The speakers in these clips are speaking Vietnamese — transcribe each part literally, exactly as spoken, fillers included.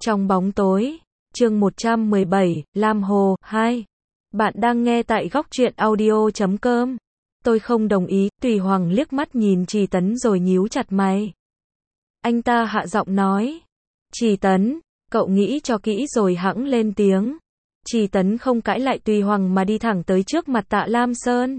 Trong bóng tối, chương một trăm mười bảy, Lam Hồ, hai. Bạn đang nghe tại góc truyện audio chấm com. Tôi không đồng ý, Tùy Hoàng liếc mắt nhìn Trì Tấn rồi nhíu chặt mày. Anh ta hạ giọng nói. Trì Tấn, cậu nghĩ cho kỹ rồi hẵng lên tiếng. Trì Tấn không cãi lại Tùy Hoàng mà đi thẳng tới trước mặt Tạ Lam Sơn.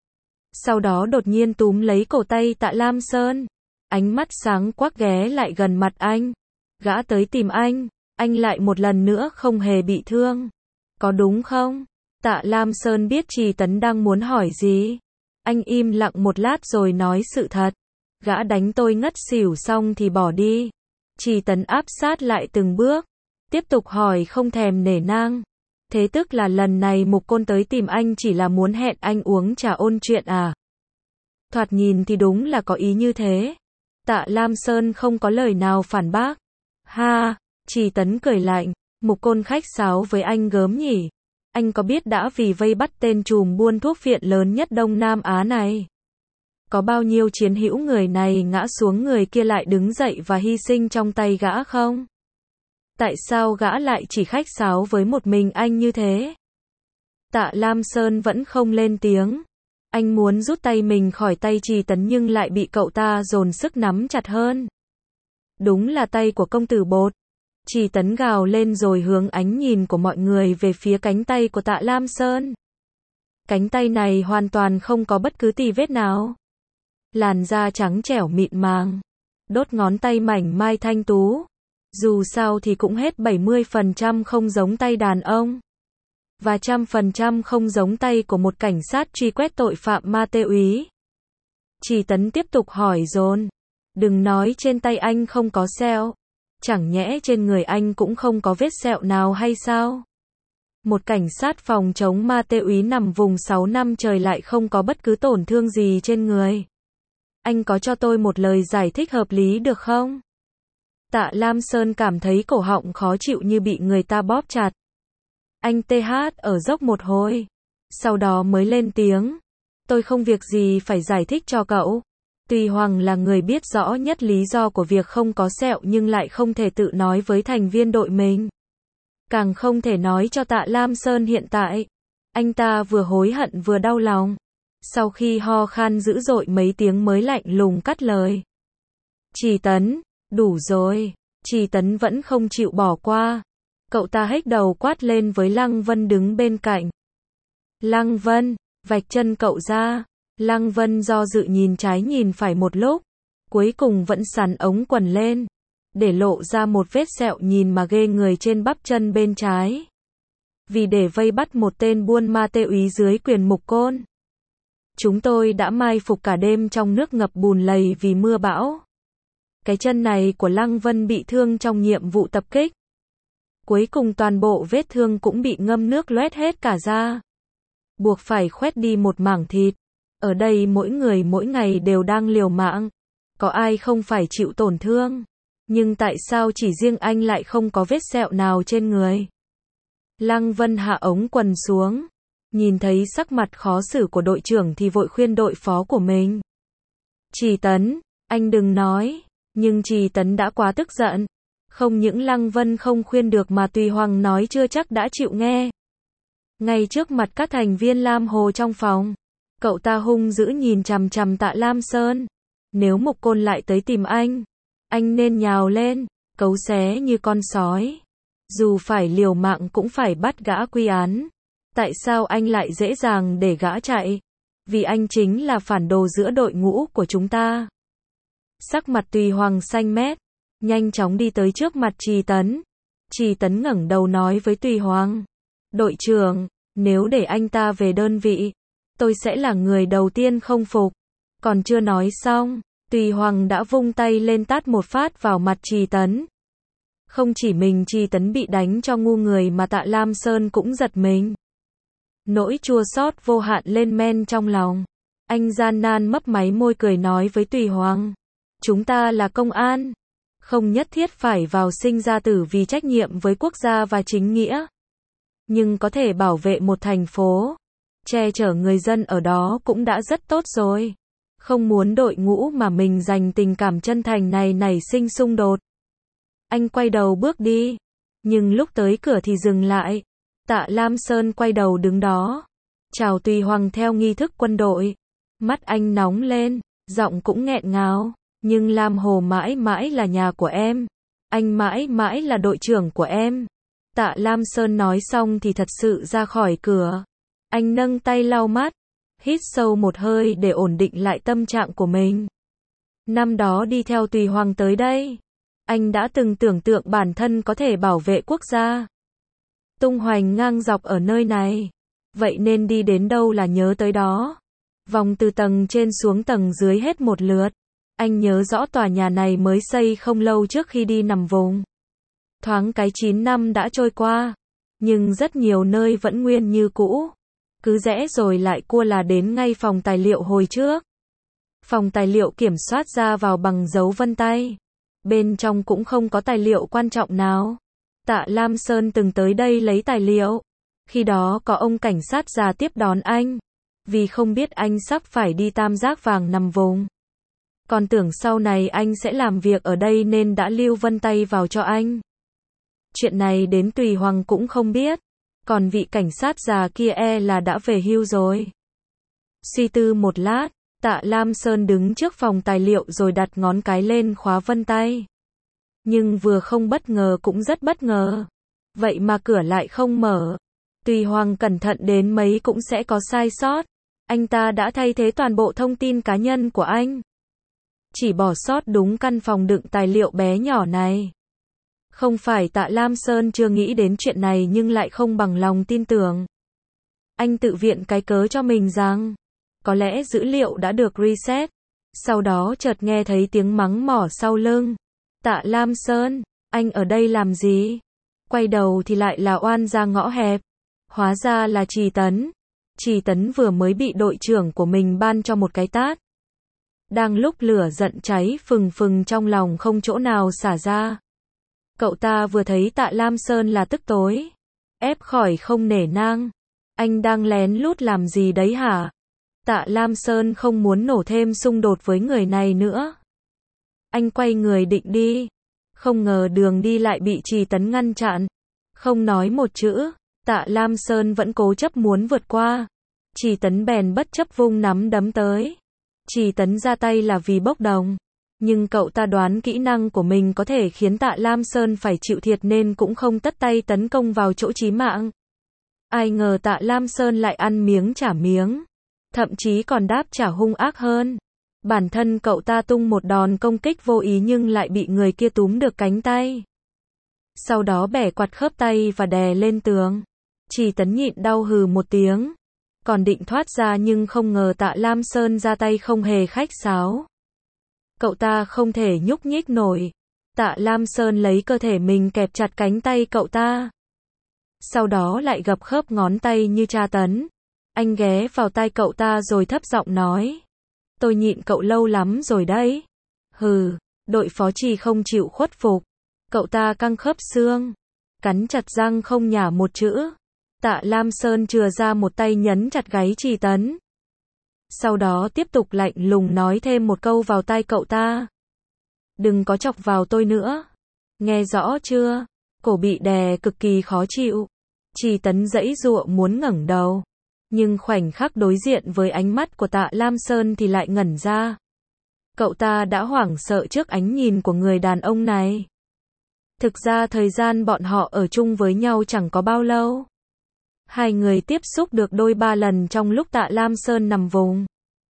Sau đó đột nhiên túm lấy cổ tay Tạ Lam Sơn. Ánh mắt sáng quắc ghé lại gần mặt anh. Gã tới tìm anh, anh lại một lần nữa không hề bị thương. Có đúng không? Tạ Lam Sơn biết Trì Tấn đang muốn hỏi gì. Anh im lặng một lát rồi nói sự thật. Gã đánh tôi ngất xỉu xong thì bỏ đi. Trì Tấn áp sát lại từng bước. Tiếp tục hỏi không thèm nể nang. Thế tức là lần này Mục Côn tới tìm anh chỉ là muốn hẹn anh uống trà ôn chuyện à? Thoạt nhìn thì đúng là có ý như thế. Tạ Lam Sơn không có lời nào phản bác. Ha, Trì Tấn cười lạnh, Mục Côn khách sáo với anh gớm nhỉ? Anh có biết đã vì vây bắt tên trùm buôn thuốc viện lớn nhất Đông Nam Á này? Có bao nhiêu chiến hữu người này ngã xuống người kia lại đứng dậy và hy sinh trong tay gã không? Tại sao gã lại chỉ khách sáo với một mình anh như thế? Tạ Lam Sơn vẫn không lên tiếng. Anh muốn rút tay mình khỏi tay Trì Tấn nhưng lại bị cậu ta dồn sức nắm chặt hơn. Đúng là tay của công tử bột. Trì Tấn gào lên rồi hướng ánh nhìn của mọi người về phía cánh tay của Tạ Lam Sơn. Cánh tay này hoàn toàn không có bất cứ tì vết nào. Làn da trắng trẻo mịn màng. Đốt ngón tay mảnh mai thanh tú. Dù sao thì cũng hết bảy mươi phần trăm không giống tay đàn ông. Và một trăm phần trăm không giống tay của một cảnh sát truy quét tội phạm ma túy. Trì Tấn tiếp tục hỏi dồn. Đừng nói trên tay anh không có sẹo. Chẳng nhẽ trên người anh cũng không có vết sẹo nào hay sao? Một cảnh sát phòng chống ma túy nằm vùng sáu năm trời lại không có bất cứ tổn thương gì trên người. Anh có cho tôi một lời giải thích hợp lý được không? Tạ Lam Sơn cảm thấy cổ họng khó chịu như bị người ta bóp chặt. Anh tê hát ở dốc một hồi. Sau đó mới lên tiếng. Tôi không việc gì phải giải thích cho cậu. Tùy Hoàng là người biết rõ nhất lý do của việc không có sẹo nhưng lại không thể tự nói với thành viên đội mình. Càng không thể nói cho Tạ Lam Sơn hiện tại. Anh ta vừa hối hận vừa đau lòng. Sau khi ho khan dữ dội mấy tiếng mới lạnh lùng cắt lời. Trì Tấn, đủ rồi. Trì Tấn vẫn không chịu bỏ qua. Cậu ta hếch đầu quát lên với Lăng Vân đứng bên cạnh. Lăng Vân, vạch chân cậu ra. Lăng Vân do dự nhìn trái nhìn phải một lúc. Cuối cùng vẫn sắn ống quần lên. Để lộ ra một vết sẹo nhìn mà ghê người trên bắp chân bên trái. Vì để vây bắt một tên buôn ma túy dưới quyền Mục Côn. Chúng tôi đã mai phục cả đêm trong nước ngập bùn lầy vì mưa bão. Cái chân này của Lăng Vân bị thương trong nhiệm vụ tập kích. Cuối cùng toàn bộ vết thương cũng bị ngâm nước loét hết cả ra. Buộc phải khoét đi một mảng thịt. Ở đây mỗi người mỗi ngày đều đang liều mạng. Có ai không phải chịu tổn thương. Nhưng tại sao chỉ riêng anh lại không có vết sẹo nào trên người? Lăng Vân hạ ống quần xuống. Nhìn thấy sắc mặt khó xử của đội trưởng thì vội khuyên đội phó của mình. Trì Tấn, anh đừng nói. Nhưng Trì Tấn đã quá tức giận. Không những Lăng Vân không khuyên được mà Tùy Hoàng nói chưa chắc đã chịu nghe. Ngay trước mặt các thành viên Lam Hồ trong phòng. Cậu ta hung dữ nhìn chằm chằm Tạ Lam Sơn. Nếu Mục Côn lại tới tìm anh, anh nên nhào lên, cấu xé như con sói. Dù phải liều mạng cũng phải bắt gã quy án. Tại sao anh lại dễ dàng để gã chạy? Vì anh chính là phản đồ giữa đội ngũ của chúng ta. Sắc mặt Tùy Hoàng xanh mét, nhanh chóng đi tới trước mặt Trì Tấn. Trì Tấn ngẩng đầu nói với Tùy Hoàng. Đội trưởng, nếu để anh ta về đơn vị, tôi sẽ là người đầu tiên không phục. Còn chưa nói xong, Tùy Hoàng đã vung tay lên tát một phát vào mặt Trì Tấn. Không chỉ mình Trì Tấn bị đánh cho ngu người mà Tạ Lam Sơn cũng giật mình. Nỗi chua xót vô hạn lên men trong lòng. Anh gian nan mấp máy môi cười nói với Tùy Hoàng. Chúng ta là công an. Không nhất thiết phải vào sinh ra tử vì trách nhiệm với quốc gia và chính nghĩa. Nhưng có thể bảo vệ một thành phố, che chở người dân ở đó cũng đã rất tốt rồi. Không muốn đội ngũ mà mình dành tình cảm chân thành này nảy sinh xung đột. Anh quay đầu bước đi. Nhưng lúc tới cửa thì dừng lại. Tạ Lam Sơn quay đầu đứng đó. Chào Tùy Hoàng theo nghi thức quân đội. Mắt anh nóng lên, giọng cũng nghẹn ngào. Nhưng Lam Hồ mãi mãi là nhà của em. Anh mãi mãi là đội trưởng của em. Tạ Lam Sơn nói xong thì thật sự ra khỏi cửa. Anh nâng tay lau mắt, hít sâu một hơi để ổn định lại tâm trạng của mình. Năm đó đi theo Tùy Hoàng tới đây, anh đã từng tưởng tượng bản thân có thể bảo vệ quốc gia, tung hoành ngang dọc ở nơi này. Vậy nên đi đến đâu là nhớ tới đó. Vòng từ tầng trên xuống tầng dưới hết một lượt. Anh nhớ rõ tòa nhà này mới xây không lâu trước khi đi nằm vùng. Thoáng cái chín năm đã trôi qua, nhưng rất nhiều nơi vẫn nguyên như cũ. Cứ rẽ rồi lại cua là đến ngay phòng tài liệu hồi trước. Phòng tài liệu kiểm soát ra vào bằng dấu vân tay. Bên trong cũng không có tài liệu quan trọng nào. Tạ Lam Sơn từng tới đây lấy tài liệu. Khi đó có ông cảnh sát già tiếp đón anh. Vì không biết anh sắp phải đi tam giác vàng nằm vùng. Còn tưởng sau này anh sẽ làm việc ở đây nên đã lưu vân tay vào cho anh. Chuyện này đến Tùy Hoàng cũng không biết. Còn vị cảnh sát già kia e là đã về hưu rồi. Suy tư một lát, Tạ Lam Sơn đứng trước phòng tài liệu rồi đặt ngón cái lên khóa vân tay. Nhưng vừa không bất ngờ cũng rất bất ngờ. Vậy mà cửa lại không mở. Tùy Hoàng cẩn thận đến mấy cũng sẽ có sai sót. Anh ta đã thay thế toàn bộ thông tin cá nhân của anh. Chỉ bỏ sót đúng căn phòng đựng tài liệu bé nhỏ này. Không phải Tạ Lam Sơn chưa nghĩ đến chuyện này nhưng lại không bằng lòng tin tưởng. Anh tự viện cái cớ cho mình rằng, có lẽ dữ liệu đã được reset. Sau đó chợt nghe thấy tiếng mắng mỏ sau lưng. Tạ Lam Sơn, anh ở đây làm gì? Quay đầu thì lại là oan ra ngõ hẹp. Hóa ra là Trì Tấn. Trì Tấn vừa mới bị đội trưởng của mình ban cho một cái tát. Đang lúc lửa giận cháy phừng phừng trong lòng không chỗ nào xả ra. Cậu ta vừa thấy Tạ Lam Sơn là tức tối. Ép khỏi không nể nang. Anh đang lén lút làm gì đấy hả? Tạ Lam Sơn không muốn nổ thêm xung đột với người này nữa. Anh quay người định đi. Không ngờ đường đi lại bị Trì Tấn ngăn chặn. Không nói một chữ, Tạ Lam Sơn vẫn cố chấp muốn vượt qua. Trì Tấn bèn bất chấp vung nắm đấm tới. Trì Tấn ra tay là vì bốc đồng. Nhưng cậu ta đoán kỹ năng của mình có thể khiến Tạ Lam Sơn phải chịu thiệt nên cũng không tất tay tấn công vào chỗ chí mạng. Ai ngờ Tạ Lam Sơn lại ăn miếng trả miếng. Thậm chí còn đáp trả hung ác hơn. Bản thân cậu ta tung một đòn công kích vô ý nhưng lại bị người kia túm được cánh tay. Sau đó bẻ quạt khớp tay và đè lên tường. Trì Tấn nhịn đau hừ một tiếng. Còn định thoát ra nhưng không ngờ Tạ Lam Sơn ra tay không hề khách sáo. Cậu ta không thể nhúc nhích nổi. Tạ Lam Sơn lấy cơ thể mình kẹp chặt cánh tay cậu ta. Sau đó lại gập khớp ngón tay như tra tấn. Anh ghé vào tai cậu ta rồi thấp giọng nói. Tôi nhịn cậu lâu lắm rồi đấy. Hừ, đội phó Trì không chịu khuất phục. Cậu ta căng khớp xương. Cắn chặt răng không nhả một chữ. Tạ Lam Sơn chừa ra một tay nhấn chặt gáy Trì Tấn. Sau đó tiếp tục lạnh lùng nói thêm một câu vào tai cậu ta. Đừng có chọc vào tôi nữa. Nghe rõ chưa? Cổ bị đè cực kỳ khó chịu. Trì Tấn giãy giụa muốn ngẩng đầu. Nhưng khoảnh khắc đối diện với ánh mắt của Tạ Lam Sơn thì lại ngẩn ra. Cậu ta đã hoảng sợ trước ánh nhìn của người đàn ông này. Thực ra thời gian bọn họ ở chung với nhau chẳng có bao lâu. Hai người tiếp xúc được đôi ba lần trong lúc Tạ Lam Sơn nằm vùng.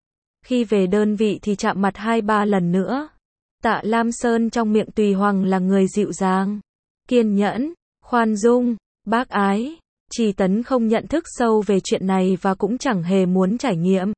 Khi về đơn vị thì chạm mặt hai ba lần nữa. Tạ Lam Sơn trong miệng Tùy Hoàng là người dịu dàng, kiên nhẫn, khoan dung, bác ái. Trì Tấn không nhận thức sâu về chuyện này và cũng chẳng hề muốn trải nghiệm.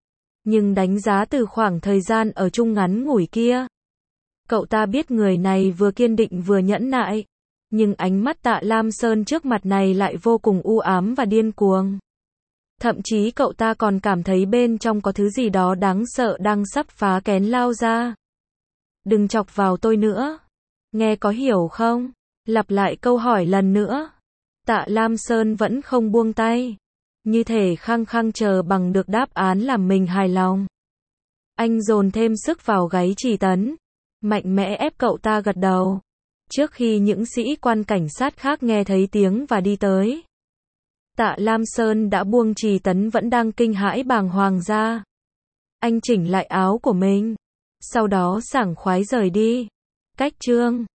Nhưng đánh giá từ khoảng thời gian ở chung ngắn ngủi kia, cậu ta biết người này vừa kiên định vừa nhẫn nại. Nhưng ánh mắt Tạ Lam Sơn trước mặt này lại vô cùng u ám và điên cuồng. Thậm chí cậu ta còn cảm thấy bên trong có thứ gì đó đáng sợ đang sắp phá kén lao ra. Đừng chọc vào tôi nữa. Nghe có hiểu không? Lặp lại câu hỏi lần nữa. Tạ Lam Sơn vẫn không buông tay. Như thể khăng khăng chờ bằng được đáp án làm mình hài lòng. Anh dồn thêm sức vào gáy Trì Tấn. Mạnh mẽ ép cậu ta gật đầu. trước khi những sĩ quan cảnh sát khác nghe thấy tiếng và đi tới. Tạ Lam Sơn đã buông Trì Tấn vẫn đang kinh hãi bàng hoàng ra. Anh chỉnh lại áo của mình, sau đó sảng khoái rời đi. Cách chương